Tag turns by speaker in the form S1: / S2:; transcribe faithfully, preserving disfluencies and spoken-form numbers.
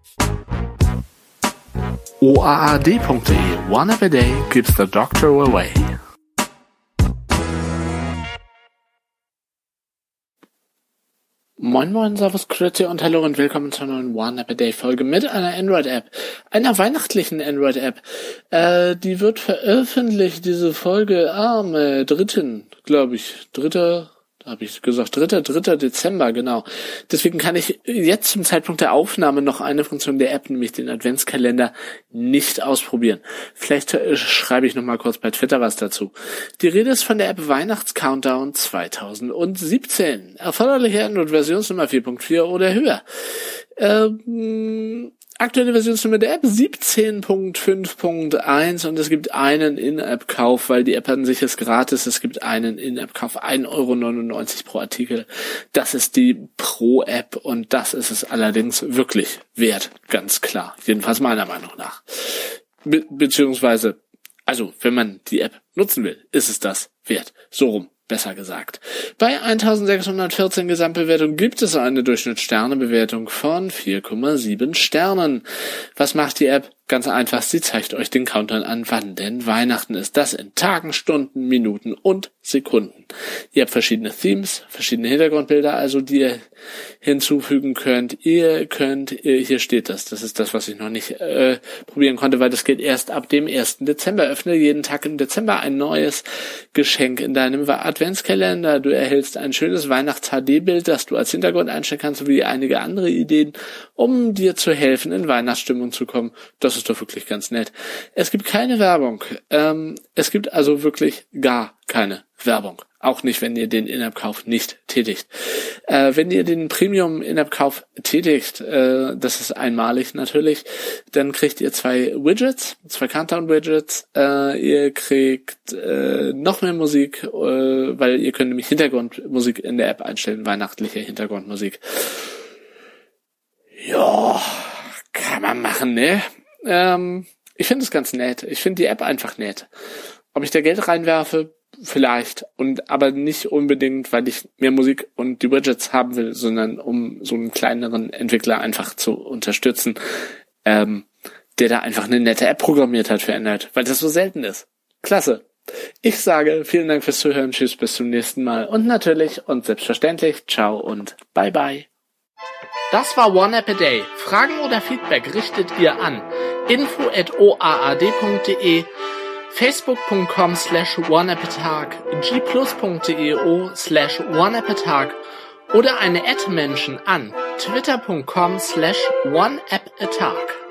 S1: O A A D punkt de. One app a day keeps the doctor away. Moin Moin, Servus, Grüezi und Hallo und willkommen zur neuen One App a Day Folge mit einer Android-App, einer weihnachtlichen Android-App. Äh, die wird veröffentlicht, diese Folge am äh, dritten, glaube ich, dritter, habe ich gesagt, dritter, dritter Dezember, genau. Deswegen kann ich jetzt zum Zeitpunkt der Aufnahme noch eine Funktion der App, nämlich den Adventskalender, nicht ausprobieren. Vielleicht äh, schreibe ich noch mal kurz bei Twitter was dazu. Die Rede ist von der App Weihnachts-Countdown zwanzig siebzehn. Erforderliche Android-Versionsnummer vier Punkt vier oder höher. Ähm... Aktuelle Versionsnummer der App siebzehn Punkt fünf Punkt eins und es gibt einen In-App-Kauf, weil die App an sich ist gratis. Es gibt einen In-App-Kauf, ein Euro neunundneunzig pro Artikel. Das ist die Pro-App und das ist es allerdings wirklich wert, ganz klar. Jedenfalls meiner Meinung nach. Be- beziehungsweise, also wenn man die App nutzen will, ist es das wert. So rum. Besser gesagt. Bei eintausendsechshundertvierzehn Gesamtbewertungen gibt es eine Durchschnittssternebewertung von vier Komma sieben Sternen. Was macht die App? Ganz einfach, sie zeigt euch den Countdown an, wann denn Weihnachten ist. Das in Tagen, Stunden, Minuten und Sekunden. Ihr habt verschiedene Themes, verschiedene Hintergrundbilder, also die ihr hinzufügen könnt. Ihr könnt, hier steht das, das ist das, was ich noch nicht äh, probieren konnte, weil das geht erst ab dem ersten Dezember. Öffne jeden Tag im Dezember ein neues Geschenk in deinem Adventskalender. Du erhältst ein schönes Weihnachts-H D-Bild, das du als Hintergrund einstellen kannst, sowie einige andere Ideen, um dir zu helfen, in Weihnachtsstimmung zu kommen. Das ist doch wirklich ganz nett. Es gibt keine Werbung. Ähm, es gibt also wirklich gar keine Werbung. Auch nicht, wenn ihr den In-App-Kauf nicht tätigt. Äh, wenn ihr den Premium-In-App-Kauf tätigt, äh, das ist einmalig natürlich, dann kriegt ihr zwei Widgets, zwei Countdown-Widgets. Äh, ihr kriegt äh, noch mehr Musik, äh, weil ihr könnt nämlich Hintergrundmusik in der App einstellen, weihnachtliche Hintergrundmusik. Ja, kann man machen, ne? Ähm, ich finde es ganz nett. Ich finde die App einfach nett. Ob ich da Geld reinwerfe? Vielleicht. Und aber nicht unbedingt, weil ich mehr Musik und die Widgets haben will, sondern um so einen kleineren Entwickler einfach zu unterstützen, ähm, der da einfach eine nette App programmiert hat für Android, weil das so selten ist. Klasse. Ich sage vielen Dank fürs Zuhören. Tschüss, bis zum nächsten Mal. Und natürlich und selbstverständlich, ciao und bye bye. Das war One App a Day. Fragen oder Feedback richtet ihr an info at o a a d punkt de, facebook punkt com slash oneappatag, g plus punkt deo slash oneappatag oder eine Ad-Menschen an twitter punkt com slash oneappatag.